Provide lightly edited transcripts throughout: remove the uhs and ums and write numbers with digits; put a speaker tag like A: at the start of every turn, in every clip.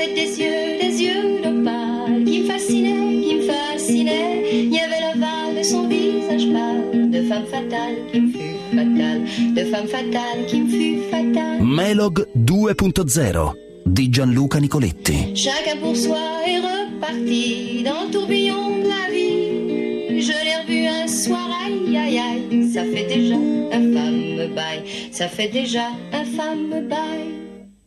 A: avait des yeux d'opale qui me fascinaient. Il y avait l'aval de son visage pâle, de femme fatale qui me fut fatale, de femme fatale qui me fut fatale.
B: Melog 2.0 di Gianluca Nicoletti.
A: Chacun pour soi est reparti dans le tourbillon de la vie. Je l'ai revu un soir, aïe aïe aïe, ça fait déjà un fameux bail, ça fait déjà un fameux bail.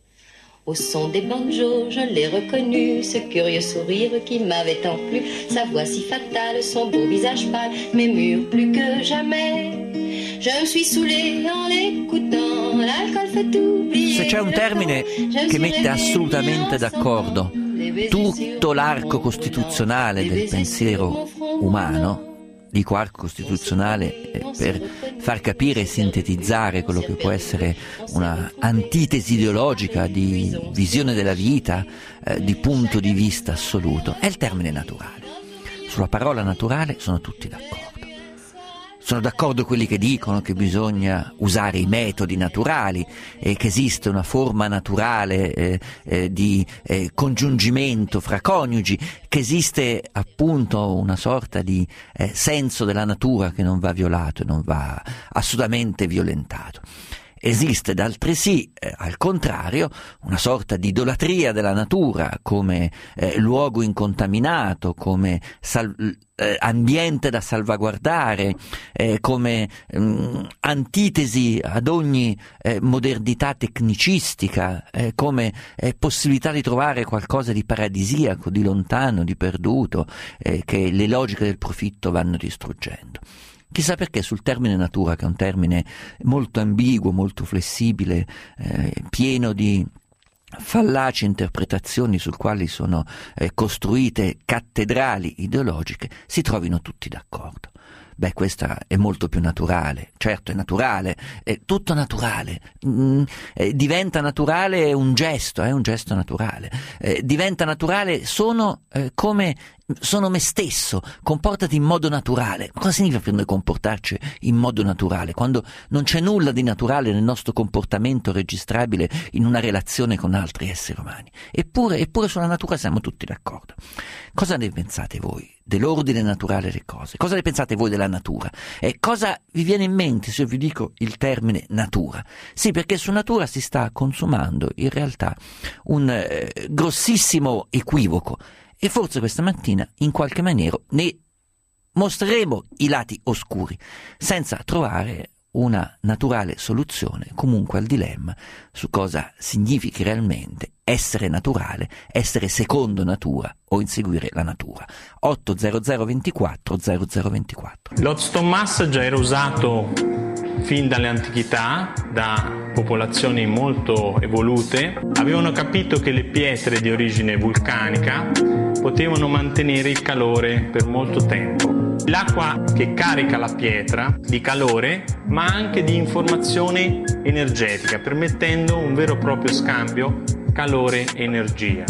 A: Au son des banjos, je l'ai reconnu, ce curieux sourire qui m'avait tant plu, sa voix si fatale, son beau visage pâle, mais mûr plus que jamais. Je me suis saoulée en l'écoutant, l'alcool fait oublier.
C: Se c'è un termine che mette assolutamente d'accordo tutto l'arco costituzionale del pensiero umano, dico arco costituzionale per far capire e sintetizzare quello che può essere una antitesi ideologica di visione della vita, di punto di vista assoluto, è il termine naturale. Sulla parola naturale sono tutti d'accordo. Sono d'accordo quelli che dicono che bisogna usare i metodi naturali e che esiste una forma naturale di congiungimento fra coniugi, che esiste appunto una sorta di senso della natura che non va violato e non va assolutamente violentato. Esiste d'altresì, al contrario, una sorta di idolatria della natura come luogo incontaminato, come ambiente da salvaguardare, come antitesi ad ogni modernità tecnicistica, come possibilità di trovare qualcosa di paradisiaco, di lontano, di perduto, che le logiche del profitto vanno distruggendo. Chissà perché sul termine natura, che è un termine molto ambiguo, molto flessibile, pieno di fallaci interpretazioni sul quali sono costruite cattedrali ideologiche, si trovino tutti d'accordo. Beh, questa è molto più naturale, certo è naturale, è tutto naturale, diventa naturale un gesto naturale, diventa naturale come sono me stesso, comportati in modo naturale. Ma cosa significa per noi comportarci in modo naturale, quando non c'è nulla di naturale nel nostro comportamento registrabile in una relazione con altri esseri umani? Eppure sulla natura siamo tutti d'accordo. Cosa ne pensate voi dell'ordine naturale delle cose? Cosa ne pensate voi della natura? E cosa vi viene in mente se io vi dico il termine natura? Sì, perché su natura si sta consumando in realtà un grossissimo equivoco. E forse questa mattina, in qualche maniera, ne mostreremo i lati oscuri, senza trovare una naturale soluzione comunque al dilemma su cosa significhi realmente essere naturale, essere secondo natura o inseguire la natura. 80024 0024.
D: L'Otstommas già era usato fin dalle antichità da popolazioni molto evolute. Avevano capito che le pietre di origine vulcanica potevano mantenere il calore per molto tempo. L'acqua che carica la pietra di calore, ma anche di informazione energetica, permettendo un vero e proprio scambio calore-energia.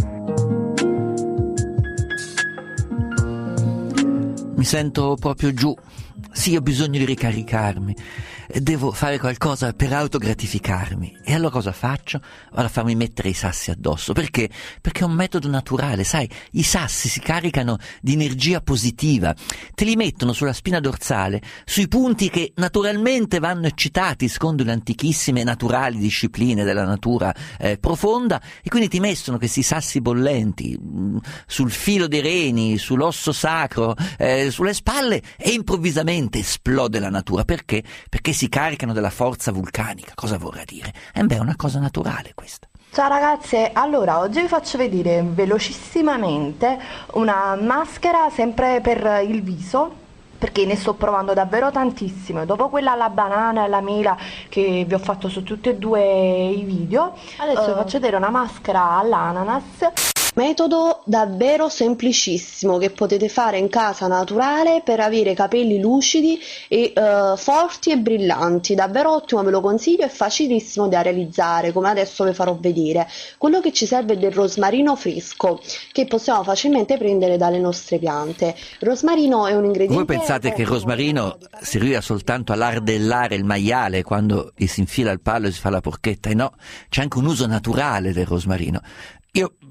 C: Mi sento proprio giù. Sì, ho bisogno di ricaricarmi. Devo fare qualcosa per autogratificarmi. E allora cosa faccio? Vado a farmi mettere i sassi addosso. Perché? Perché è un metodo naturale, sai, i sassi si caricano di energia positiva, te li mettono sulla spina dorsale, sui punti che naturalmente vanno eccitati secondo le antichissime naturali discipline della natura profonda, e quindi ti mettono questi sassi bollenti sul filo dei reni, sull'osso sacro, sulle spalle, e improvvisamente esplode la natura. Perché? Perché si caricano della forza vulcanica. Cosa vorrà dire? È una cosa naturale questa.
E: Ciao ragazze, allora oggi vi faccio vedere velocissimamente una maschera sempre per il viso, perché ne sto provando davvero tantissime. Dopo quella alla banana e alla mela che vi ho fatto su tutti e due i video, adesso vi faccio vedere una maschera all'ananas.
F: Metodo davvero semplicissimo che potete fare in casa, naturale, per avere capelli lucidi e forti e brillanti. Davvero ottimo, ve lo consiglio, è facilissimo da realizzare, come adesso vi farò vedere. Quello che ci serve è del rosmarino fresco, che possiamo facilmente prendere dalle nostre piante. Il rosmarino è un ingrediente...
C: Voi pensate che il rosmarino serviva soltanto a lardellare il maiale quando gli si infila il palo e si fa la porchetta? E no, c'è anche un uso naturale del rosmarino. Io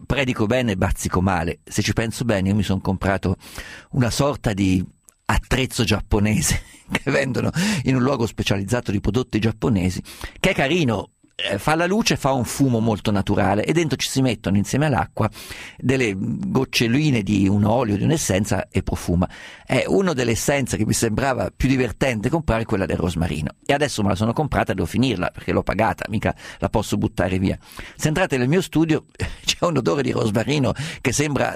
C: predico bene e bazzico male. Se ci penso bene, io mi sono comprato una sorta di attrezzo giapponese che vendono in un luogo specializzato di prodotti giapponesi, che è carino, fa la luce, fa un fumo molto naturale e dentro ci si mettono insieme all'acqua delle goccioline di un olio, di un'essenza, e profuma. È una delle essenze che mi sembrava più divertente comprare, quella del rosmarino, e adesso me la sono comprata, devo finirla perché l'ho pagata, mica la posso buttare via. Se entrate nel mio studio c'è un odore di rosmarino che sembra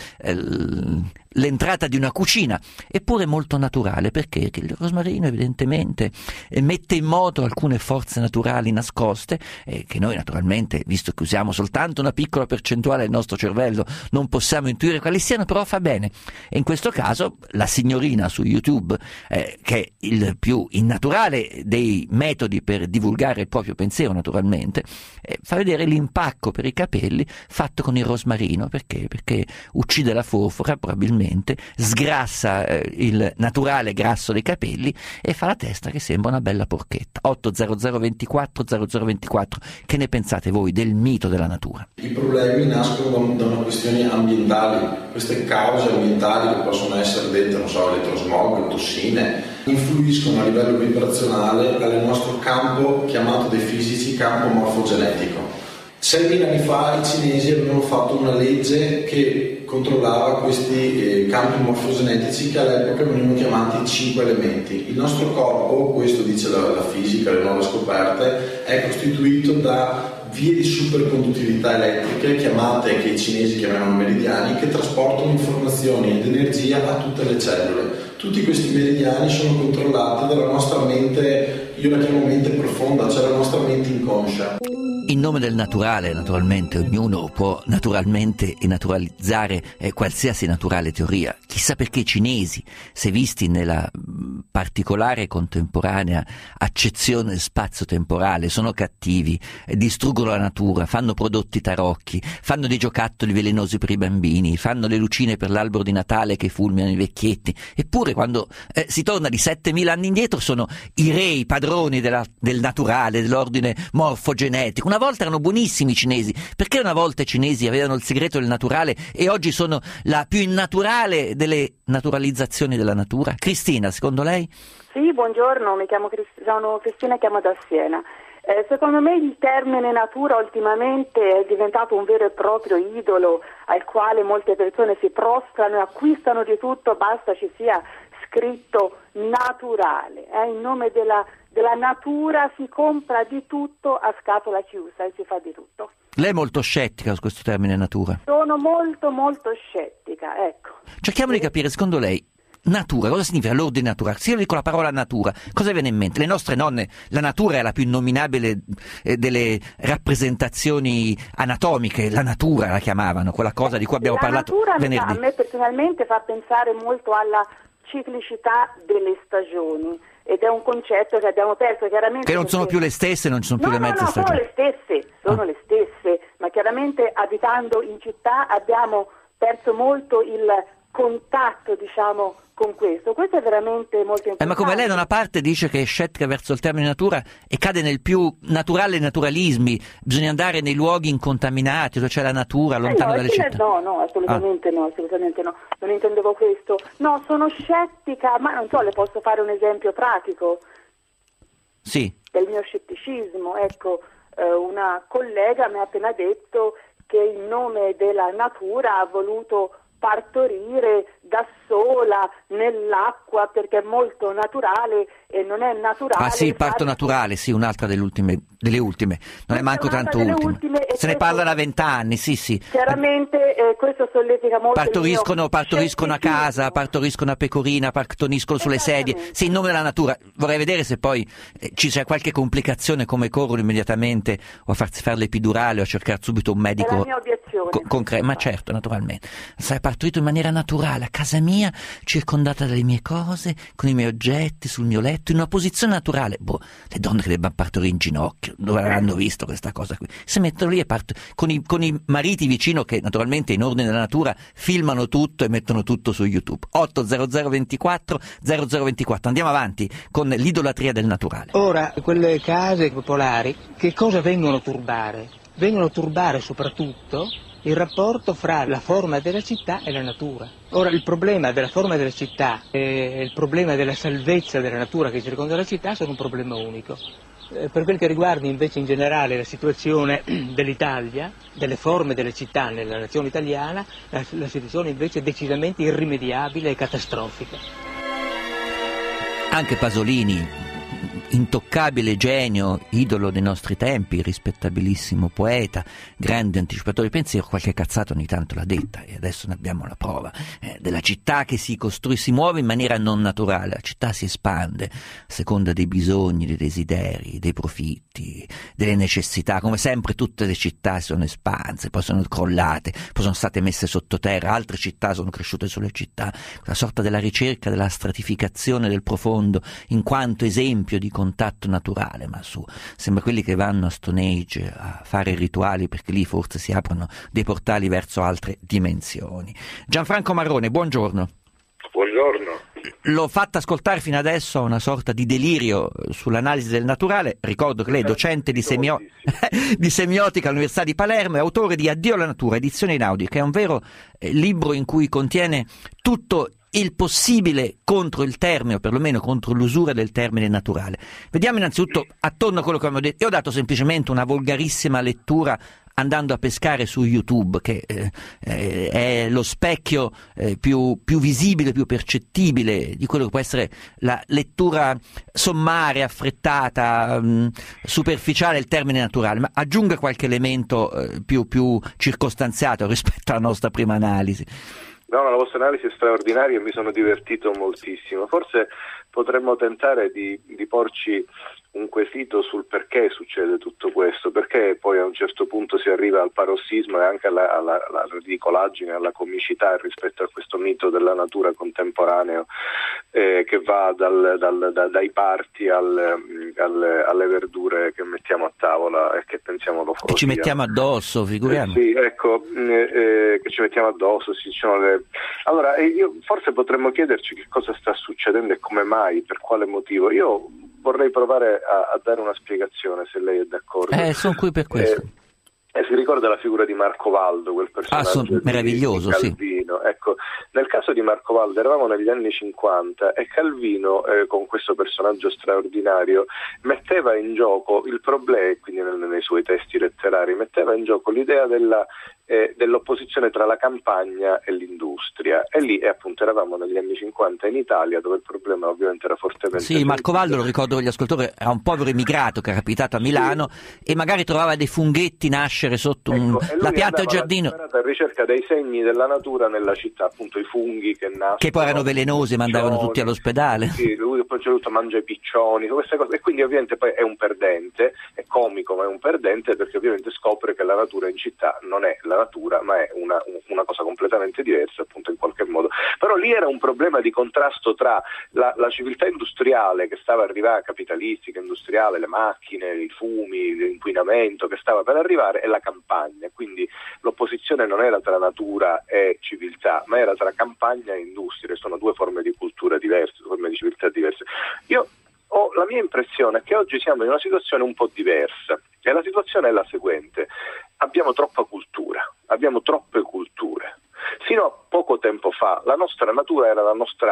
C: l'entrata di una cucina, eppure molto naturale, perché il rosmarino evidentemente mette in moto alcune forze naturali nascoste, che noi naturalmente, visto che usiamo soltanto una piccola percentuale del nostro cervello, non possiamo intuire quali siano, però fa bene. E in questo caso la signorina su YouTube, che è il più innaturale dei metodi per divulgare il proprio pensiero naturalmente, fa vedere l'impacco per i capelli fatto con il rosmarino, perché uccide la forfora probabilmente, sgrassa il naturale grasso dei capelli e fa la testa che sembra una bella porchetta. 80024 0024. Che ne pensate voi del mito della natura?
G: I problemi nascono da una questione ambientali. Queste cause ambientali, che possono essere dette, non so, elettrosmog, tossine, influiscono a livello vibrazionale al nostro campo, chiamato dai fisici campo morfogenetico. 6.000 anni fa i cinesi avevano fatto una legge che controllava questi campi morfogenetici, che all'epoca venivano chiamati 5 elementi. Il nostro corpo, questo dice la fisica, le nuove scoperte, è costituito da vie di superconduttività elettriche, chiamate, che i cinesi chiamavano meridiani, che trasportano informazioni ed energia a tutte le cellule. Tutti questi meridiani sono controllati dalla nostra mente, io la chiamo mente profonda, cioè la nostra mente inconscia.
C: In nome del naturale, naturalmente, ognuno può naturalmente e naturalizzare qualsiasi naturale teoria. Chissà perché i cinesi, se visti nella particolare e contemporanea accezione spazio-temporale, sono cattivi, distruggono la natura, fanno prodotti tarocchi, fanno dei giocattoli velenosi per i bambini, fanno le lucine per l'albero di Natale che fulminano i vecchietti. Eppure quando si torna di 7.000 anni indietro sono i re, i padroni del naturale, dell'ordine morfogenetico. Una volta erano buonissimi i cinesi. Perché una volta i cinesi avevano il segreto del naturale e oggi sono la più innaturale delle naturalizzazioni della natura? Cristina, secondo lei?
H: Sì, buongiorno, sono Cristina, chiamo da Siena. Secondo me il termine natura ultimamente è diventato un vero e proprio idolo al quale molte persone si prostrano e acquistano di tutto, basta ci sia scritto naturale. In nome della natura si compra di tutto a scatola chiusa e si fa di tutto.
C: Lei è molto scettica su questo termine natura?
H: Sono molto molto scettica, ecco.
C: Cerchiamo di capire, secondo lei, natura, cosa significa l'ordine naturale? Se io dico la parola natura, cosa viene in mente? Le nostre nonne, la natura è la più innominabile delle rappresentazioni anatomiche, la natura la chiamavano, quella cosa di cui abbiamo parlato venerdì.
H: A me personalmente fa pensare molto alla ciclicità delle stagioni, ed è un concetto che abbiamo perso chiaramente.
C: Che non sono più le stesse, non ci sono più le mezze stagioni.
H: Sono le stesse, ma chiaramente abitando in città abbiamo perso molto il contatto, diciamo, con questo. Questo è veramente molto importante.
C: Ma come lei da una parte dice che è scettica verso il termine natura e cade nel più naturale naturalismi, bisogna andare nei luoghi incontaminati, dove c'è la natura, lontano dalle città.
H: No, assolutamente no, non intendevo questo. No, sono scettica, ma non so, le posso fare un esempio pratico?
C: Sì.
H: Del mio scetticismo, ecco, una collega mi ha appena detto che in nome della natura ha voluto partorire da sola nell'acqua perché è molto naturale e non è naturale.
C: Ah sì, il parto naturale, sì, un'altra delle ultime, non è manco tanto ultima. Se ne parla da 20 anni, sì.
H: Chiaramente questo solletica molto.
C: Partoriscono a casa, partoriscono a pecorina, partoriscono sulle sedie, sì, in nome della natura. Vorrei vedere se poi ci c'è qualche complicazione, come corrono immediatamente o a farsi fare l'epidurale o a cercare subito un medico.
H: È la mia obiezione.
C: Concreto, ma certo, naturalmente. Sai, partorito in maniera naturale, a casa mia, circondata dalle mie cose, con i miei oggetti, sul mio letto, in una posizione naturale. Le donne che debbano partorire in ginocchio, dove avranno visto questa cosa qui? Si mettono lì e con i mariti vicino che naturalmente in ordine della natura filmano tutto e mettono tutto su YouTube. 80024 0024. Andiamo avanti con l'idolatria del naturale.
I: Ora, quelle case popolari che cosa vengono a turbare? Vengono a turbare soprattutto il rapporto fra la forma della città e la natura. Ora, il problema della forma della città e il problema della salvezza della natura che circonda la città sono un problema unico. Per quel che riguarda invece in generale la situazione dell'Italia, delle forme delle città nella nazione italiana, la situazione invece è decisamente irrimediabile e catastrofica.
C: Anche Pasolini, intoccabile genio, idolo dei nostri tempi, rispettabilissimo poeta, grande anticipatore di pensiero, qualche cazzata ogni tanto l'ha detta e adesso ne abbiamo la prova, della città che si muove in maniera non naturale, la città si espande a seconda dei bisogni, dei desideri, dei profitti, delle necessità, come sempre tutte le città sono espanse, poi sono crollate, poi sono state messe sottoterra, altre città sono cresciute sulle città, una sorta della ricerca della stratificazione del profondo in quanto esempio di contatto naturale, ma sembra quelli che vanno a Stone Age a fare rituali perché lì forse si aprono dei portali verso altre dimensioni. Gianfranco Marrone, buongiorno.
J: Buongiorno.
C: L'ho fatta ascoltare fino adesso a una sorta di delirio sull'analisi del naturale. Ricordo che lei è docente di semiotica all'Università di Palermo e autore di Addio alla natura, edizione Einaudi, che è un vero libro in cui contiene tutto il possibile contro il termine, o perlomeno contro l'usura del termine naturale. Vediamo innanzitutto attorno a quello che abbiamo detto. Io ho dato semplicemente una volgarissima lettura andando a pescare su YouTube, che è lo specchio più visibile, più percettibile di quello che può essere la lettura sommaria, affrettata, superficiale del termine naturale, ma aggiunga qualche elemento più circostanziato rispetto alla nostra prima analisi.
J: No, la vostra analisi è straordinaria e mi sono divertito moltissimo. Forse potremmo tentare di porci un quesito sul perché succede tutto questo, perché poi a un certo punto si arriva al parossismo e anche alla ridicolaggine, alla comicità rispetto a questo mito della natura contemporaneo che va dai parti alle verdure che mettiamo a tavola e che pensiamo lo
C: che ci mettiamo addosso, figuriamo.
J: Sì, ecco, che ci mettiamo addosso, sì, allora io forse potremmo chiederci che cosa sta succedendo e come mai, per quale motivo. Io vorrei provare a dare una spiegazione, se lei è d'accordo.
C: Sono qui per questo.
J: Si ricorda la figura di Marco Valdo, quel personaggio
C: meraviglioso,
J: di Calvino.
C: Sì.
J: Ecco, nel caso di Marco Valdo eravamo negli anni 50 e Calvino, con questo personaggio straordinario, metteva in gioco il problema, quindi nei suoi testi letterari, metteva in gioco l'idea dell'opposizione tra la campagna e l'industria. E lì appunto eravamo negli anni 50 in Italia, dove il problema ovviamente era fortemente...
C: Sì, Marco Valdo, lo ricordo agli ascoltatori, era un povero immigrato che era capitato a Milano, sì, e magari trovava dei funghetti nascere sotto la pianta del giardino.
J: A ricerca dei segni della natura nella città, appunto i funghi che nascono,
C: che poi erano velenosi e mandavano tutti all'ospedale.
J: Sì, lui poi c'è tutto, mangia i piccioni, queste cose, e quindi ovviamente poi è un perdente, è comico ma è un perdente, perché ovviamente scopre che la natura in città non è la natura ma è una cosa completamente diversa, appunto, in qualche modo. Però lì era un problema di contrasto tra la civiltà industriale che stava arrivando, capitalistica, industriale, le macchine, i fumi, l'inquinamento che stava per arrivare, e la campagna. Quindi l'opposizione non era tra natura e civiltà, ma era tra campagna e industria. Sono due forme di cultura diverse, due forme di civiltà diverse. Io ho la mia impressione è che oggi siamo in una situazione un po' diversa, e la situazione è la seguente: abbiamo troppa cultura, abbiamo troppe culture. Fino a poco tempo fa la nostra natura era la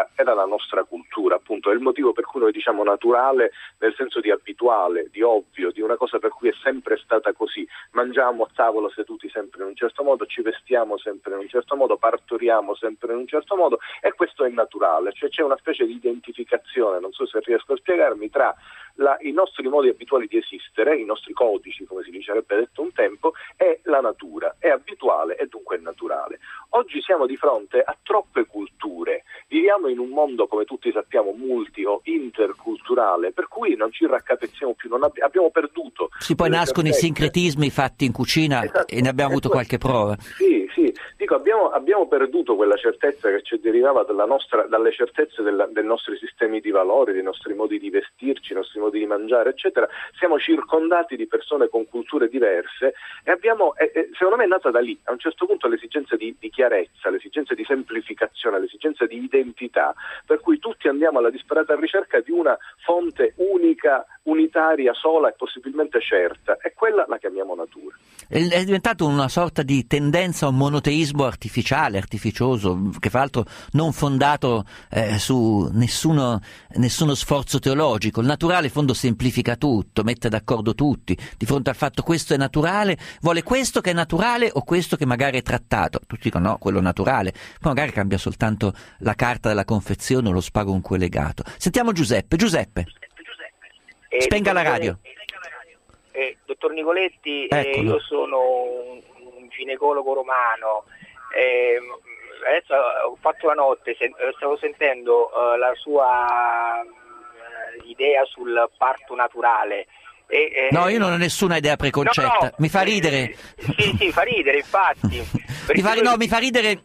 J: nostra cultura, appunto, è il motivo per cui noi diciamo naturale nel senso di abituale, di ovvio, di una cosa per cui è sempre stata così. Mangiamo a tavola seduti sempre in un certo modo, ci vestiamo sempre in un certo modo, partoriamo sempre in un certo modo, e questo è naturale, cioè c'è una specie di identificazione, non so se riesco a spiegarmi, tra i nostri modi abituali di esistere, i nostri codici, come si dicerebbe detto un tempo, e la natura. È abituale e dunque è naturale. Oggi siamo di fronte a troppe culture, viviamo in un mondo, come tutti sappiamo, multi o interculturale, per cui non ci raccapezziamo più, abbiamo perduto.
C: Sì, poi nascono i sincretismi fatti in cucina, esatto, e ne abbiamo avuto qualche prova.
J: Sì, dico, abbiamo perduto quella certezza che ci derivava dalle certezze dei nostri sistemi di valori, dei nostri modi di vestirci, i nostri modi di mangiare, eccetera. Siamo circondati di persone con culture diverse e secondo me è nata da lì, a un certo punto, l'esigenza di chiarezza, l'esigenza di semplificazione, l'esigenza di identificazione entità, per cui tutti andiamo alla disperata ricerca di una fonte unica, unitaria, sola e possibilmente certa, e quella la chiamiamo natura.
C: È diventato una sorta di tendenza a un monoteismo artificiale, artificioso, che fra l'altro non fondato su nessuno sforzo teologico. Il naturale in fondo semplifica tutto, mette d'accordo tutti di fronte al fatto questo è naturale, vuole questo che è naturale o questo che magari è trattato. Tutti dicono no, quello naturale, poi magari cambia soltanto la carta della confezione o lo spago in cui è legato. Sentiamo Giuseppe. Spenga la radio.
K: Dottor Nicoletti, io sono un ginecologo romano, adesso ho fatto la notte, stavo sentendo la sua idea sul parto naturale.
C: No, io non ho nessuna idea preconcetta, no, mi fa ridere.
K: Sì, fa ridere, infatti.
C: mi fa ridere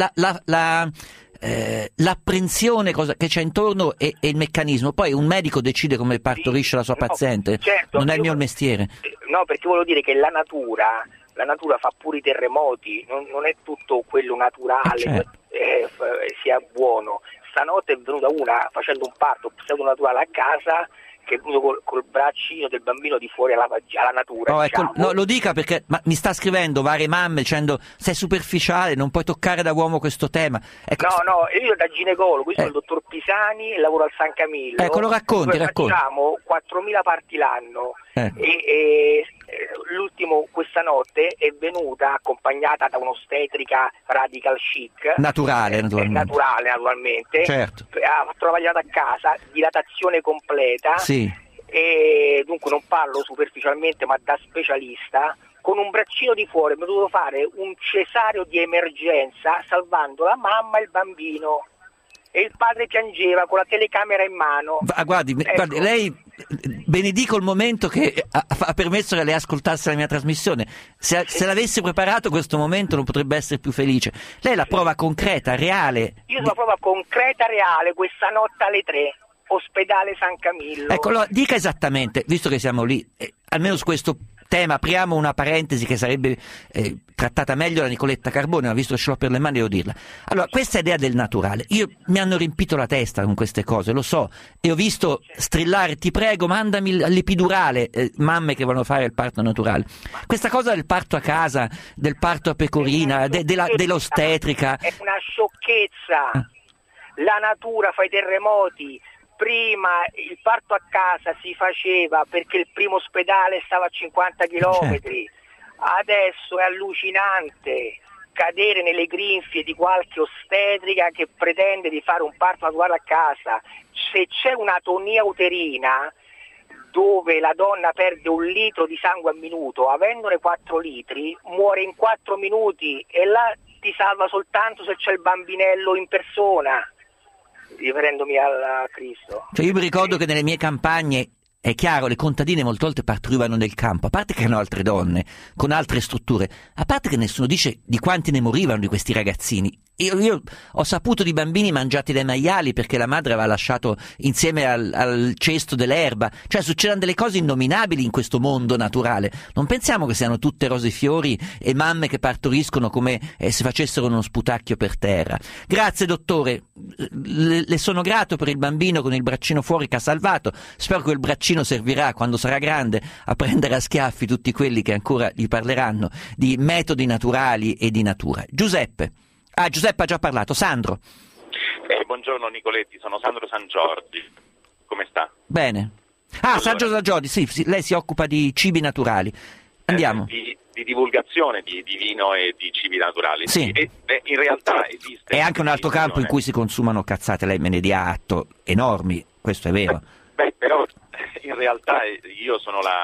C: l'apprensione che c'è intorno e il meccanismo. Poi un medico decide come partorisce la sua paziente, certo, non è il mio mestiere.
K: No, perché volevo dire che la natura fa pure i terremoti, non è tutto quello naturale,
C: certo.
K: Sia buono. Stanotte è venuta una facendo un parto pseudo-naturale a casa, che è venuto col braccino del bambino di fuori alla natura.
C: No,
K: diciamo.
C: no, lo dica perché mi sta scrivendo varie mamme dicendo sei superficiale, non puoi toccare da uomo questo tema. Ecco,
K: no, io da ginecologo, qui sono il dottor Pisani e lavoro al San Camillo.
C: Ecco, lo racconti.
K: Facciamo 4.000 parti l'anno e l'ultimo questa notte è venuta accompagnata da un'ostetrica radical chic.
C: Naturale,
K: naturalmente.
C: Certo.
K: Ha fatto la vagliata a casa, dilatazione completa.
C: Sì.
K: E dunque non parlo superficialmente ma da specialista. Con un braccino di fuori mi ho dovuto fare un cesareo di emergenza salvando la mamma e il bambino. E il padre piangeva con la telecamera in mano.
C: Guardi, lei benedico il momento che ha permesso che lei ascoltasse la mia trasmissione. Se l'avessi preparato questo momento non potrebbe essere più felice. Lei è la prova concreta, reale.
K: Io sono la prova concreta, reale, questa notte alle 3, ospedale San Camillo.
C: Ecco, allora, dica esattamente, visto che siamo lì, almeno su questo tema, apriamo una parentesi che sarebbe trattata meglio da Nicoletta Carbone, ma visto che ce l'ho per le mani devo dirla. Allora, questa idea del naturale, mi hanno riempito la testa con queste cose, lo so, e ho visto strillare ti prego mandami all'epidurale, mamme che vogliono fare il parto naturale. Questa cosa del parto a casa, del parto a pecorina, dell'ostetrica
K: è una sciocchezza. La natura fa i terremoti. Prima il parto a casa si faceva perché il primo ospedale stava a 50 chilometri, adesso è allucinante cadere nelle grinfie di qualche ostetrica che pretende di fare un parto naturale a casa. Se c'è un'atonia uterina dove la donna perde 1 litro di sangue al minuto, avendone 4 litri, muore in 4 minuti e là ti salva soltanto se c'è il bambinello in persona. Riferendomi al Cristo.
C: Cioè io mi ricordo che nelle mie campagne, è chiaro, le contadine molte volte partorivano nel campo, a parte che erano altre donne, con altre strutture, a parte che nessuno dice di quanti ne morivano di questi ragazzini. Io ho saputo di bambini mangiati dai maiali perché la madre aveva lasciato insieme al cesto dell'erba. Cioè succedono delle cose innominabili in questo mondo naturale. Non pensiamo che siano tutte rose e fiori e mamme che partoriscono come se facessero uno sputacchio per terra. Grazie dottore, le sono grato per il bambino con il braccino fuori che ha salvato. Spero che quel braccino servirà quando sarà grande a prendere a schiaffi tutti quelli che ancora gli parleranno di metodi naturali e di natura. Giuseppe ha già parlato. Sandro.
L: Buongiorno Nicoletti, sono Sandro San Giorgi. Come sta?
C: Bene. Sandro San Giorgi, sì, lei si occupa di cibi naturali. Andiamo.
L: Di divulgazione di vino e di cibi naturali.
C: Sì.
L: E in realtà esiste.
C: È anche un altro campo in cui si consumano cazzate, lei me ne dia atto, enormi, questo è vero.
L: Però in realtà io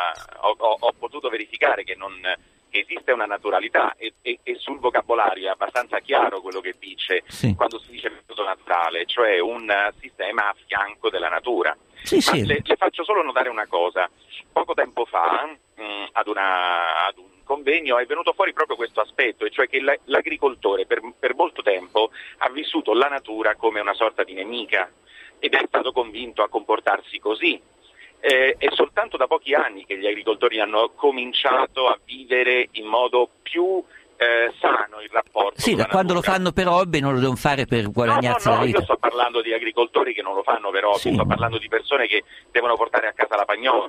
L: ho potuto verificare che esiste una naturalità e sul vocabolario è abbastanza chiaro quello che dice quando si dice metodo naturale, cioè un sistema a fianco della natura. Le faccio solo notare una cosa. Poco tempo fa ad un convegno è venuto fuori proprio questo aspetto, e cioè che l'agricoltore per molto tempo ha vissuto la natura come una sorta di nemica ed è stato convinto a comportarsi così. È soltanto da pochi anni che gli agricoltori hanno cominciato a vivere in modo più sano il rapporto.
C: Sì, da quando lo fanno per hobby non lo devono fare per guadagnarsi la vita.
L: Io sto parlando di agricoltori che non lo fanno per hobby, sto parlando di persone che devono portare a casa la pagnola.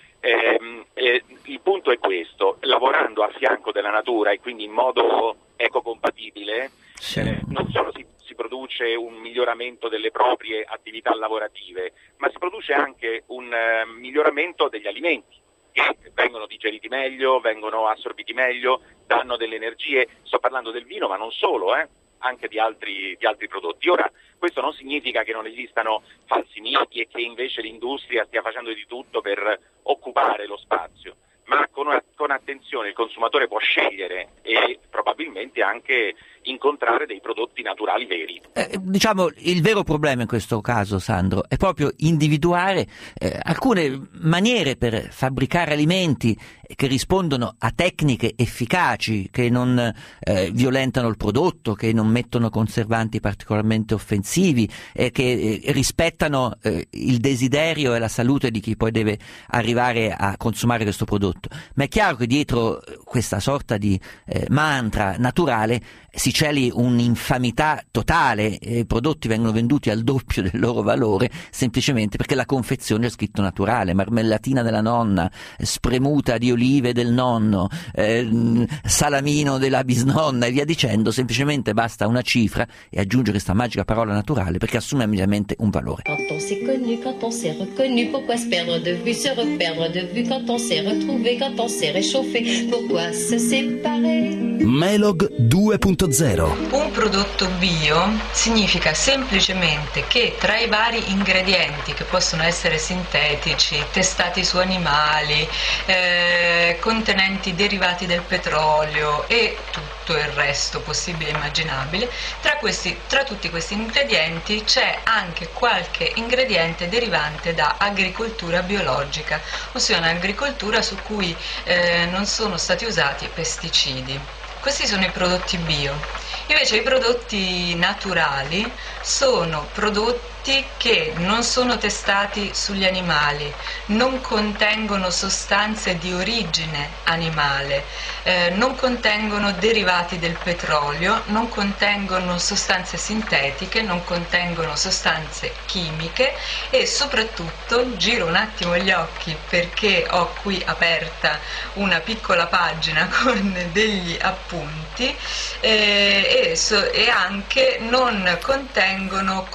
L: Il punto è questo: lavorando a fianco della natura e quindi in modo ecocompatibile, non solo si produce un miglioramento delle proprie attività lavorative, ma si produce anche un miglioramento degli alimenti, che vengono digeriti meglio, vengono assorbiti meglio, danno delle energie. Sto parlando del vino, ma non solo, anche di altri prodotti. Ora, questo non significa che non esistano falsi miti e che invece l'industria stia facendo di tutto per occupare lo spazio, ma con attenzione il consumatore può scegliere e probabilmente anche incontrare dei prodotti naturali veri.
C: Diciamo, il vero problema in questo caso, Sandro, è proprio individuare alcune maniere per fabbricare alimenti che rispondono a tecniche efficaci, che non violentano il prodotto, che non mettono conservanti particolarmente offensivi, che rispettano il desiderio e la salute di chi poi deve arrivare a consumare questo prodotto. Ma è chiaro che dietro questa sorta di mantra naturale si celi un'infamità totale, i prodotti vengono venduti al doppio del loro valore semplicemente perché la confezione è scritto naturale, marmellatina della nonna, spremuta di olive del nonno, salamino della bisnonna e via dicendo. Semplicemente basta una cifra e aggiungere questa magica parola naturale perché assume immediatamente un valore.
A: Quand on s'est connu, quand on s'est reconnu, pourquoi se perdre de vue, se reperdre de vue, quand on s'est retrouvé, quand on s'est réchauffé, pourquoi se séparer?
B: Melog 2.0.
M: Un prodotto bio significa semplicemente che tra i vari ingredienti, che possono essere sintetici, testati su animali, contenenti derivati del petrolio e tutto il resto possibile e immaginabile, tra tutti questi ingredienti c'è anche qualche ingrediente derivante da agricoltura biologica, ossia un'agricoltura su cui non sono stati usati pesticidi. Questi sono i prodotti bio. Invece i prodotti naturali sono prodotti che non sono testati sugli animali, non contengono sostanze di origine animale, non contengono derivati del petrolio, non contengono sostanze sintetiche, non contengono sostanze chimiche e soprattutto, giro un attimo gli occhi perché ho qui aperta una piccola pagina con degli appunti, e anche non contengono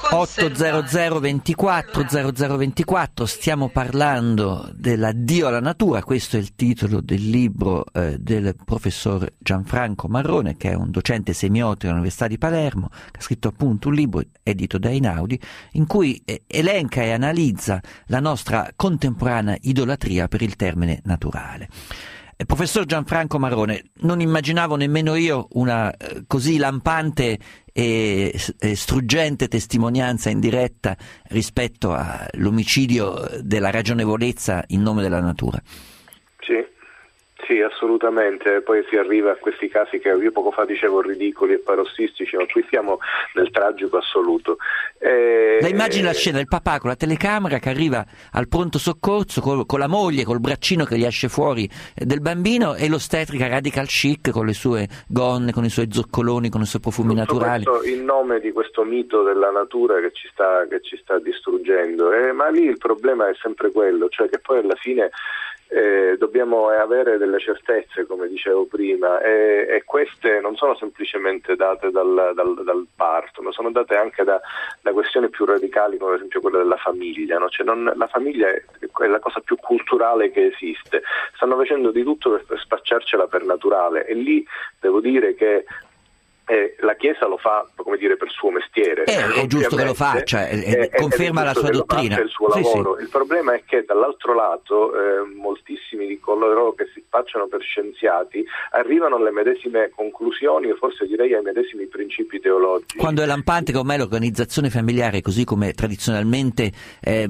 C: 80024 stiamo parlando dell'addio alla natura. Questo è il titolo del libro del professor Gianfranco Marrone, che è un docente semiotico all'Università di Palermo, che ha scritto appunto un libro edito da Einaudi in cui elenca e analizza la nostra contemporanea idolatria per il termine naturale. Professor Gianfranco Marrone, non immaginavo nemmeno io una così lampante e struggente testimonianza in diretta rispetto all'omicidio della ragionevolezza in nome della natura.
J: Sì, assolutamente, poi si arriva a questi casi che io poco fa dicevo ridicoli e parossistici, ma qui siamo nel tragico assoluto.
C: La immagini la scena del papà con la telecamera che arriva al pronto soccorso con la moglie, col braccino che gli esce fuori del bambino, e l'ostetrica radical chic con le sue gonne, con i suoi zoccoloni, con i suoi profumi naturali.
J: In nome di questo mito della natura che ci sta distruggendo, ma lì il problema è sempre quello, cioè che poi alla fine dobbiamo avere delle certezze, come dicevo prima, e queste non sono semplicemente date dal parto, ma sono date anche da questioni più radicali, come ad esempio quella della famiglia, no? Cioè la famiglia è la cosa più culturale che esiste, stanno facendo di tutto per spacciarcela per naturale, e lì devo dire che la Chiesa lo fa, come dire, per suo mestiere.
C: È giusto che lo faccia, conferma la sua dottrina.
J: Il suo lavoro. Sì. Il problema è che dall'altro lato moltissimi di coloro che si spacciano per scienziati arrivano alle medesime conclusioni, o forse direi ai medesimi principi teologici.
C: Quando è lampante come l'organizzazione familiare, così come tradizionalmente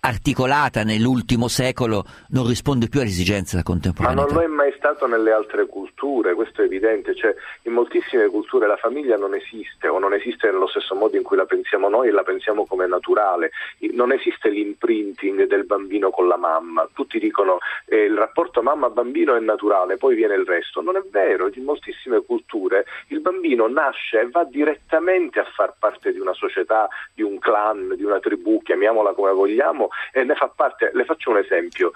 C: articolata nell'ultimo secolo non risponde più alle esigenze della contemporaneità.
J: Ma non lo è mai stato nelle altre culture, questo è evidente, cioè in moltissime culture la famiglia non esiste, o non esiste nello stesso modo in cui la pensiamo noi e la pensiamo come naturale, non esiste l'imprinting del bambino con la mamma, tutti dicono il rapporto mamma-bambino è naturale, poi viene il resto, non è vero, in moltissime culture il bambino nasce e va direttamente a far parte di una società, di un clan, di una tribù, chiamiamola come vogliamo, e ne fa parte. Le faccio un esempio,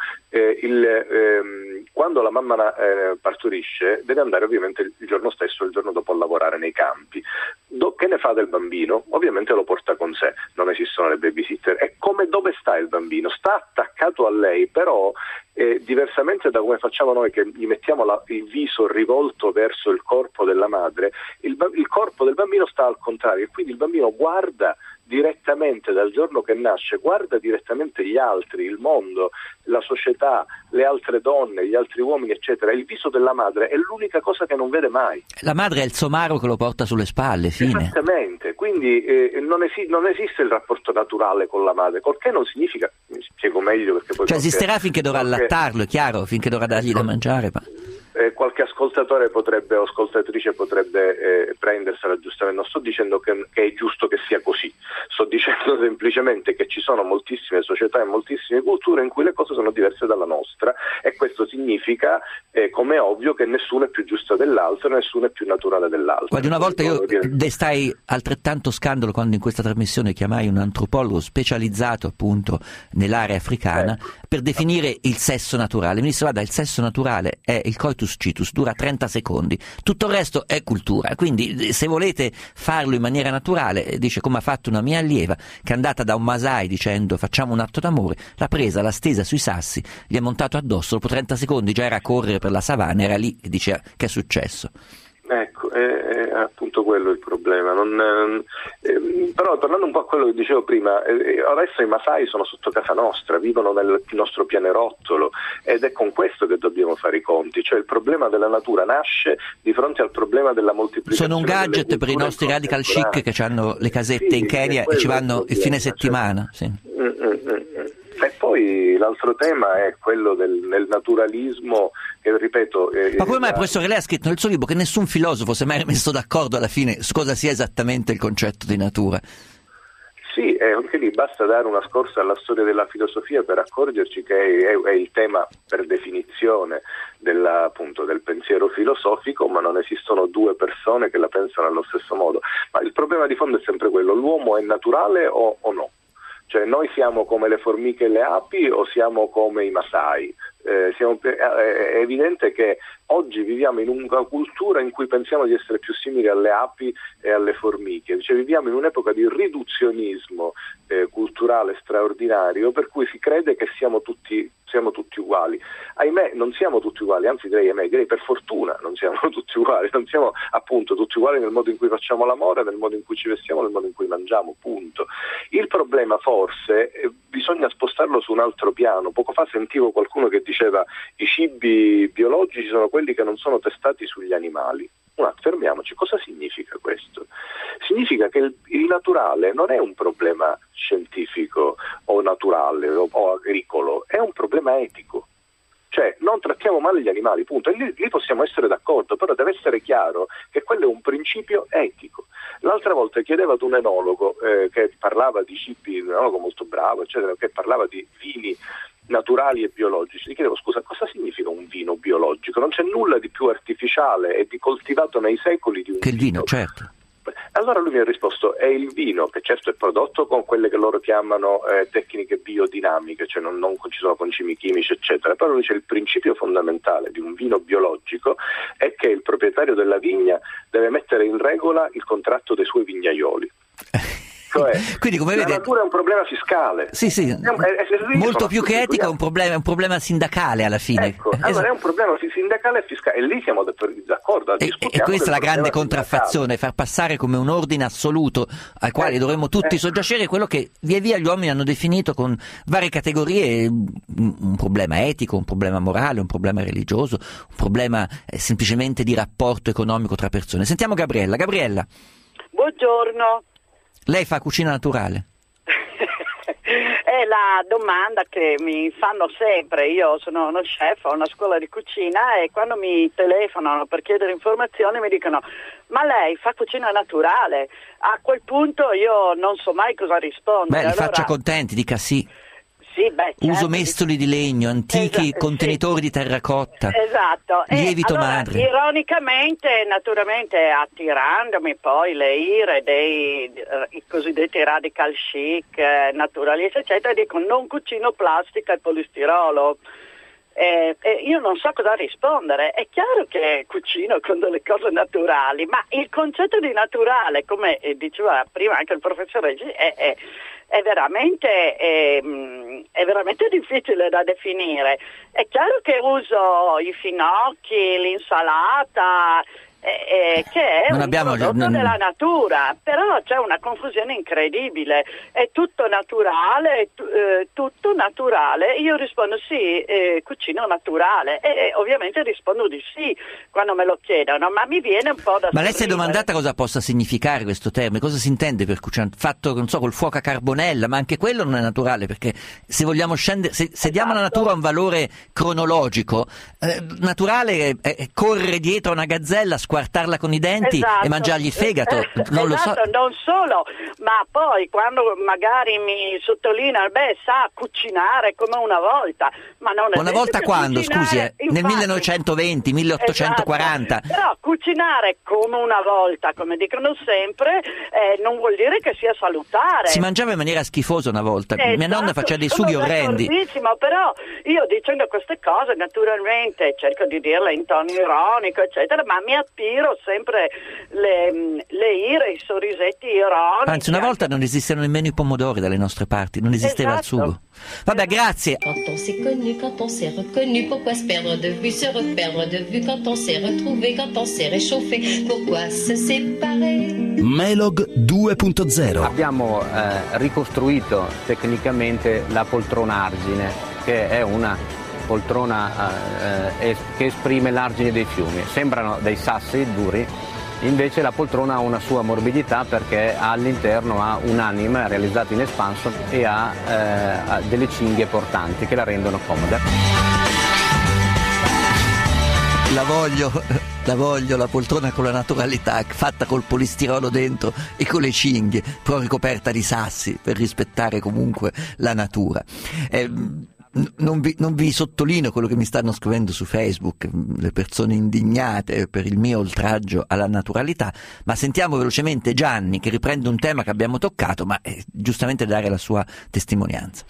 J: quando la mamma partorisce deve andare ovviamente il giorno stesso, il giorno dopo a lavorare nei campi. Che ne fa del bambino? Ovviamente lo porta con sé, non esistono le babysitter. E dove sta il bambino? Sta attaccato a lei, però diversamente da come facciamo noi, che gli mettiamo il viso rivolto verso il corpo della madre, il corpo del bambino sta al contrario, e quindi il bambino guarda direttamente dal giorno che nasce, guarda direttamente gli altri, il mondo, la società, le altre donne, gli altri uomini, eccetera. Il viso della madre è l'unica cosa che non vede mai.
C: La madre è il somaro che lo porta sulle spalle, fine.
J: Esattamente, quindi non esiste il rapporto naturale con la madre, perché non significa, mi spiego meglio, perché poi
C: esisterà finché dovrà allattarlo, è chiaro, finché dovrà dargli da mangiare.
J: Qualche ascoltatore o ascoltatrice potrebbe prendersela giustamente. Non sto dicendo che è giusto che sia così, sto dicendo semplicemente che ci sono moltissime società e moltissime culture in cui le cose sono diverse dalla nostra, e questo significa, come è ovvio, che nessuno è più giusto dell'altro, nessuno è più naturale dell'altro.
C: Guardi, una volta io destai altrettanto scandalo quando in questa trasmissione chiamai un antropologo specializzato appunto nell'area africana per definire il sesso naturale. Mi disse: guarda, il sesso naturale è il coitus citus, dura 30 secondi, tutto il resto è cultura, quindi se volete farlo in maniera naturale, dice, come ha fatto una mia allieva che è andata da un Masai dicendo facciamo un atto d'amore, l'ha presa, l'ha stesa sui sassi, gli è montato addosso, dopo 30 secondi già era a correre per la savana, era lì, e dice che è successo.
J: Ecco, è appunto quello il problema. Però tornando un po' a quello che dicevo prima, adesso i Masai sono sotto casa nostra, vivono nel nostro pianerottolo, ed è con questo che dobbiamo fare i conti, cioè il problema della natura nasce di fronte al problema della moltiplicazione.
C: Sono un gadget per i nostri radical chic che hanno le casette in Kenya e ci vanno il fine settimana. Sì.
J: E poi l'altro tema è quello del naturalismo, che ripeto...
C: Ma come mai, professore, lei ha scritto nel suo libro che nessun filosofo si è mai messo d'accordo alla fine su cosa sia esattamente il concetto di natura?
J: Sì, anche lì basta dare una scorsa alla storia della filosofia per accorgerci che è il tema per definizione appunto del pensiero filosofico, ma non esistono due persone che la pensano allo stesso modo. Ma il problema di fondo è sempre quello: l'uomo è naturale o no? Cioè noi siamo come le formiche e le api o siamo come i Masai? È evidente che oggi viviamo in una cultura in cui pensiamo di essere più simili alle api e alle formiche, cioè viviamo in un'epoca di riduzionismo culturale straordinario, per cui si crede che siamo tutti uguali. Ahimè non siamo tutti uguali, anzi direi per fortuna non siamo tutti uguali, non siamo appunto tutti uguali nel modo in cui facciamo l'amore, nel modo in cui ci vestiamo, nel modo in cui mangiamo, punto. Il problema forse bisogna spostarlo su un altro piano. Poco fa sentivo qualcuno che diceva i cibi biologici sono quelli che non sono testati sugli animali. Fermiamoci, cosa significa questo? Significa che il naturale non è un problema scientifico o naturale o agricolo, è un problema etico. Cioè non trattiamo male gli animali, punto. E lì possiamo essere d'accordo, però deve essere chiaro che quello è un principio etico. L'altra volta chiedevo ad un enologo che parlava di cibi, un enologo molto bravo, eccetera, che parlava di vini naturali e biologici. Gli chiedevo: scusa, cosa significa un vino biologico? Non c'è nulla di più artificiale e di coltivato nei secoli di un
C: che il vino, certo.
J: Allora lui mi ha risposto: è il vino, che certo è prodotto con quelle che loro chiamano tecniche biodinamiche, cioè non ci sono concimi chimici, eccetera. Però lui dice: il principio fondamentale di un vino biologico è che il proprietario della vigna deve mettere in regola il contratto dei suoi vignaioli. Cioè,
C: quindi, come
J: la
C: vede,
J: natura è un problema fiscale.
C: Sì, molto più che etica, è un problema sindacale alla fine.
J: Ecco, allora è un problema sindacale e fiscale, e lì siamo d'accordo.
C: E questa è la grande contraffazione, far passare come un ordine assoluto al quale dovremmo tutti soggiacere quello che via via gli uomini hanno definito con varie categorie un problema etico, un problema morale, un problema religioso, un problema semplicemente di rapporto economico tra persone. Sentiamo Gabriella.
N: Buongiorno.
C: Lei fa cucina naturale?
N: È la domanda che mi fanno sempre. Io sono uno chef, ho una scuola di cucina e quando mi telefonano per chiedere informazioni mi dicono: ma lei fa cucina naturale? A quel punto io non so mai cosa rispondere.
C: Li faccia contenti, dica sì.
N: Sì, certo,
C: uso mestoli di legno, antichi contenitori di terracotta,
N: esatto.
C: lievito
N: Allora,
C: madre.
N: Ironicamente, naturalmente attirandomi poi le ire i cosiddetti radical chic, naturalisti eccetera, dico non cucino plastica e polistirolo. Io non so cosa rispondere. È chiaro che cucino con delle cose naturali, ma il concetto di naturale, come diceva prima anche il professore, è veramente difficile da definire. È chiaro che uso i finocchi, l'insalata, che è un prodotto della natura, però c'è una confusione incredibile. È tutto naturale, tutto naturale. Io rispondo sì, cucino naturale, e ovviamente rispondo di sì quando me lo chiedono, ma mi viene un po' da
C: Ma lei si è domandata cosa possa significare questo termine? Cosa si intende per cucina? Fatto, non so, col fuoco a carbonella, ma anche quello non è naturale, perché se vogliamo scendere, se diamo alla natura un valore cronologico, naturale è correre dietro a una gazzella, squartarla con i denti e mangiargli il fegato. Non lo so.
N: Non solo, ma poi quando magari mi sottolinea, sa cucinare come una volta, ma non è
C: una volta quando, scusi, nel 1920, 1840.
N: Esatto. Però cucinare come una volta, come dicono sempre, non vuol dire che sia salutare.
C: Si mangiava in maniera schifosa una volta. Mia nonna faceva dei sughi orrendi.
N: Però io dicendo queste cose naturalmente cerco di dirle in tono ironico eccetera, ma mi attiro sempre le ire, i sorrisetti ironici.
C: Anzi, una volta non esistevano nemmeno i pomodori dalle nostre parti, non esisteva il sugo. Vabbè, grazie.
A: Quand on s'est connu, quand on s'est reconnu, pourquoi se perdre de vue, se reperdre de vue, quand on s'est retrouvé, quand on s'est réchauffé, pourquoi se séparer?
B: Melog 2.0.
O: Abbiamo ricostruito tecnicamente la poltrona argine, che è una poltrona che esprime l'argine dei fiumi. Sembrano dei sassi duri, invece la poltrona ha una sua morbidità perché all'interno ha un'anima realizzata in espanso e ha delle cinghie portanti che la rendono comoda.
C: La voglio la poltrona con la naturalità, fatta col polistirolo dentro e con le cinghie, però ricoperta di sassi per rispettare comunque la natura. Non vi sottolineo quello che mi stanno scrivendo su Facebook, le persone indignate per il mio oltraggio alla naturalità, ma sentiamo velocemente Gianni che riprende un tema che abbiamo toccato, ma giustamente dare la sua testimonianza.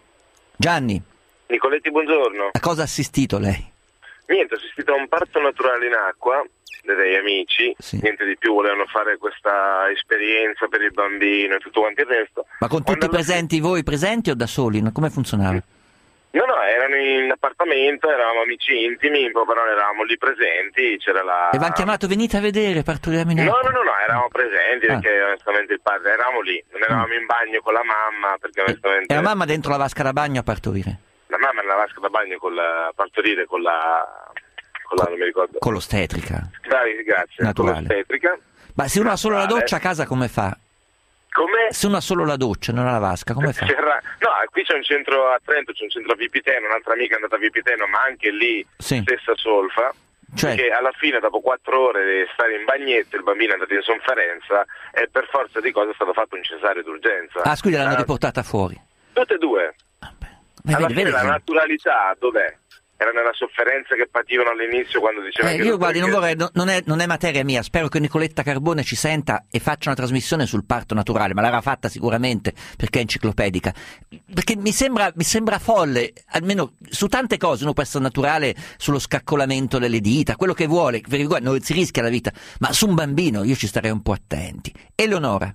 C: Gianni.
P: Nicoletti, buongiorno.
C: A cosa ha assistito lei?
P: Niente, ho assistito a un parto naturale in acqua dei amici, sì. Niente di più, volevano fare questa esperienza per il bambino e tutto quanto il resto.
C: Ma con tutti presenti, voi presenti o da soli? Come funzionava?
P: No, erano in appartamento, eravamo amici intimi, però eravamo lì presenti, c'era la...
C: E v'hanno chiamato, venite a vedere, partoriamo in acqua?
P: No, eravamo presenti perché onestamente il padre, eravamo lì, non eravamo in bagno con la mamma perché onestamente...
C: E la mamma dentro la vasca da bagno a partorire?
P: La mamma nella vasca da bagno a partorire con la non mi ricordo.
C: Con l'ostetrica.
P: Grazie,
C: naturale.
P: Con l'ostetrica.
C: Ma se uno ha solo la doccia a casa come fa?
P: Come?
C: Se uno ha solo la doccia, non ha la vasca, come fa?
P: No, qui c'è un centro a Trento, c'è un centro a Vipiteno, un'altra amica è andata a Vipiteno, ma anche lì stessa solfa.
C: Cioè...
P: Perché alla fine, dopo 4 ore di stare in bagnetto, il bambino è andato in sofferenza e per forza di cose è stato fatto un cesareo d'urgenza.
C: Ah, scusi, l'hanno riportata fuori?
P: Tutte e due. Alla fine la naturalità dov'è? Era nella sofferenza che pativano all'inizio quando dicevano
C: io guardi, non vorrei, non è materia mia, spero che Nicoletta Carbone ci senta e faccia una trasmissione sul parto naturale, ma l'aveva fatta sicuramente perché è enciclopedica, perché mi sembra folle, almeno su tante cose uno può essere naturale sullo scaccolamento delle dita, quello che vuole, non si rischia la vita, ma su un bambino io ci starei un po' attenti. Eleonora.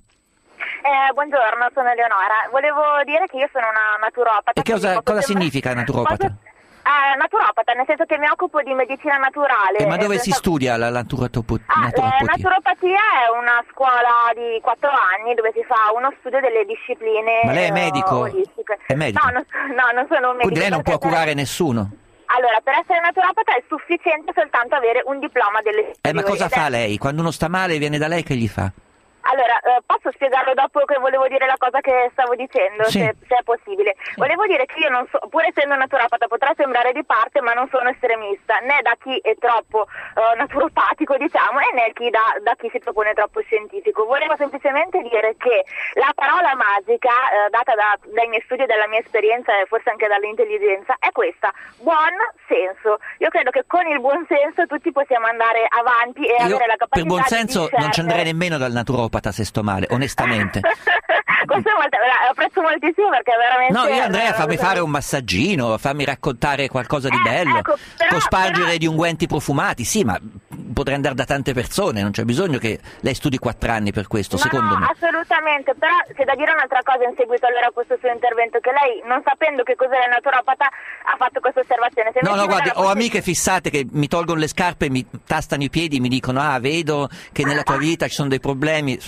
Q: Buongiorno, sono Eleonora. Volevo dire che io sono una naturopata.
C: E cosa significa naturopata?
Q: Naturopata, nel senso che mi occupo di medicina naturale.
C: Ma dove si studia la naturopatia?
Q: Naturopatia è una scuola di 4 anni dove si fa uno studio delle discipline.
C: Ma lei è medico?
Q: Olistiche.
C: È medico?
Q: No, non sono un medico.
C: Quindi lei non può curare nessuno?
Q: Allora, per essere naturopata è sufficiente soltanto avere un diploma delle superiori.
C: Ma cosa fa lei? Quando uno sta male viene da lei, che gli fa?
Q: Allora, posso spiegarlo dopo che volevo dire la cosa che stavo dicendo,
C: sì.
Q: se è possibile. Volevo dire che io non so, pur essendo naturopata, potrà sembrare di parte, ma non sono estremista, né da chi è troppo naturopatico, diciamo, e né da chi si propone troppo scientifico. Volevo semplicemente dire che la parola magica, data dai miei studi e dalla mia esperienza e forse anche dall'intelligenza, è questa: buon senso. Io credo che con il buon senso tutti possiamo andare avanti e avere la capacità
C: per buon senso
Q: di
C: non ci andrei nemmeno dal naturopata se sto male, onestamente.
Q: Questo apprezzo moltissimo, perché veramente...
C: No, io andrei a farmi fare un massaggino, a farmi raccontare qualcosa di bello, cospargere di unguenti profumati, sì, ma potrei andare da tante persone, non c'è bisogno che lei studi 4 anni per questo, secondo me.
Q: Assolutamente, però c'è da dire un'altra cosa in seguito allora a questo suo intervento, che lei, non sapendo che cos'è il naturopata, ha fatto questa osservazione. Se
C: no, guardi, ho amiche fissate che mi tolgono le scarpe, mi tastano i piedi, mi dicono: ah, vedo che nella tua vita ci sono dei problemi,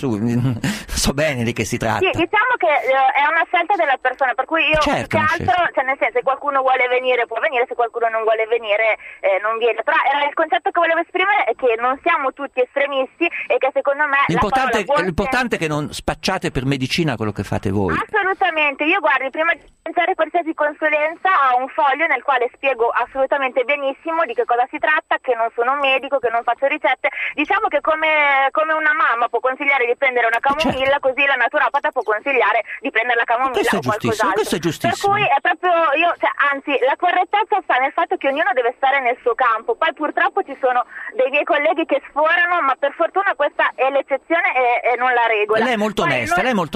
C: so bene di che si tratta.
Q: Sì, diciamo che è una scelta della persona, per cui io più che altro, cioè nel senso, se qualcuno vuole venire può venire, se qualcuno non vuole venire non viene, però era il concetto che volevo esprimere, è che non siamo tutti estremisti e che secondo me
C: l'importante è che non spacciate per medicina quello che fate voi.
Q: Assolutamente, io guardi, prima di iniziare qualsiasi consulenza ho un foglio nel quale spiego assolutamente benissimo di che cosa si tratta, che non sono un medico, che non faccio ricette, diciamo che come una mamma può consigliare di prendere una camomilla, così la naturopata può consigliare di prendere la camomilla o qualcos'altro.
C: Questo è giustissimo.
Q: Per cui è proprio anzi, la correttezza sta nel fatto che ognuno deve stare nel suo campo. Poi purtroppo ci sono dei miei colleghi che sforano, ma per fortuna questa è l'eccezione e non la regola.
C: Lei è molto onesta,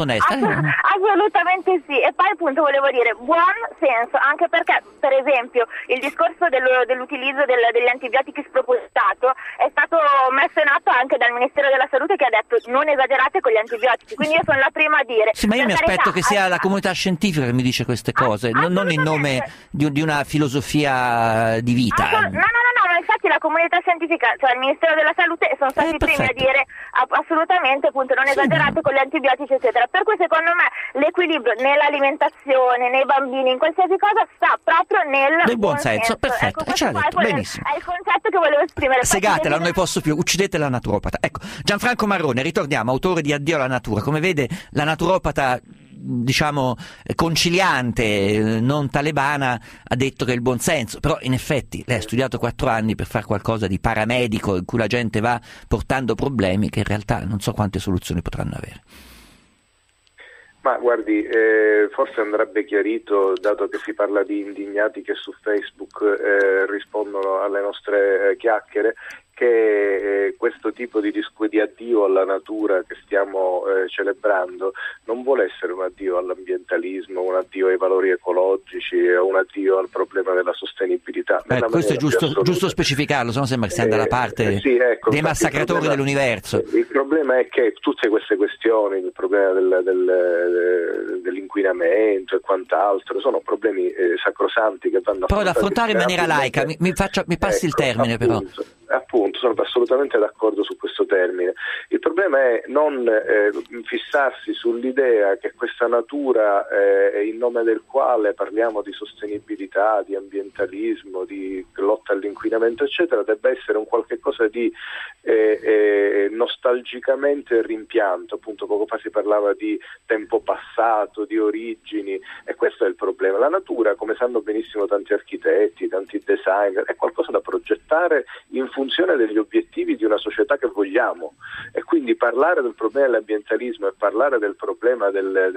Q: assolutamente sì. E poi appunto volevo dire buon senso, anche perché per esempio il discorso dell'utilizzo degli antibiotici spropositato è stato messo in atto anche dal Ministero della Salute, che ha detto non esagerate con gli antibiotici, quindi io sono la prima a dire.
C: Sì, ma io mi aspetto che sia la comunità scientifica che mi dice queste cose, non in nome di una filosofia di vita.
Q: No, ma infatti la comunità scientifica, cioè il Ministero della Salute, sono stati i primi a dire assolutamente, appunto, non esagerate con gli antibiotici, eccetera. Per cui secondo me l'equilibrio nell'alimentazione, nei bambini, in qualsiasi cosa, sta proprio nel
C: buon senso. Perfetto,
Q: ecco,
C: ce l'ha detto, benissimo.
Q: È il concetto che volevo esprimere.
C: Segatela, non ne posso più, uccidete la naturopata. Ecco, Gianfranco Marrone, ritorniamo, autore di Addio alla natura. Come vede, la naturopata, diciamo, conciliante, non talebana, ha detto che è il buon senso, però in effetti lei ha studiato 4 anni per fare qualcosa di paramedico in cui la gente va portando problemi che in realtà non so quante soluzioni potranno avere.
J: Ma guardi, forse andrebbe chiarito, dato che si parla di indignati che su Facebook rispondono alle nostre chiacchiere, che questo tipo di addio alla natura che stiamo celebrando non vuole essere un addio all'ambientalismo, un addio ai valori ecologici, un addio al problema della sostenibilità.
C: Questo è giusto specificarlo, se no sembra che sia dalla parte dei massacratori dell'universo.
J: Il problema è che tutte queste questioni, il problema dell'inquinamento e quant'altro, sono problemi sacrosanti che vanno
C: però da affrontare in maniera laica. Mi passi il termine, però.
J: Appunto, sono assolutamente d'accordo su questo termine. Il problema è non fissarsi sull'idea che questa natura, in nome del quale parliamo di sostenibilità, di ambientalismo, di lotta all'inquinamento, eccetera, debba essere un qualche cosa di nostalgicamente rimpianto. Appunto, poco fa si parlava di tempo passato, di origini, e questo è il problema. La natura, come sanno benissimo tanti architetti, tanti designer, è qualcosa da progettare in funzione degli obiettivi di una società che vogliamo, e quindi parlare del problema dell'ambientalismo e parlare del problema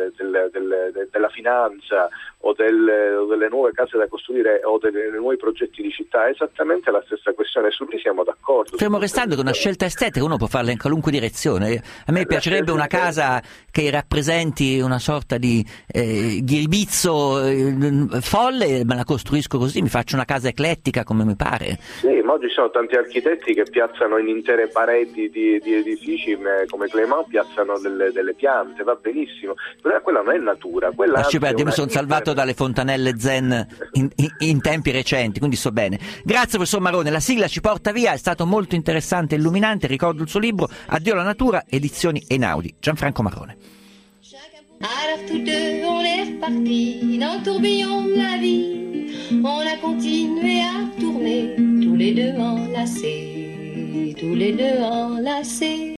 J: della finanza o delle nuove case da costruire o dei nuovi progetti di città è esattamente la stessa questione. Su cui siamo d'accordo.
C: Fermo restando che una scelta estetica uno può farla in qualunque direzione. A me piacerebbe una casa che rappresenti una sorta di ghiribizzo folle, me la costruisco così, mi faccio una casa eclettica come mi pare.
J: Sì, ma oggi ci sono tanti architetti che piazzano in intere pareti di edifici come Clément, piazzano delle piante, va benissimo. Però quella non è natura.
C: Io mi sono salvato dalle fontanelle zen in tempi recenti, quindi so bene. Grazie professor Marrone, la sigla ci porta via, è stato molto interessante e illuminante. Ricordo il suo libro Addio alla natura, edizioni Einaudi. Gianfranco Marrone.
A: Alors tous deux on est repartis dans le tourbillon de la vie. On a continué à tourner, tous les deux enlacés, tous les deux enlacés.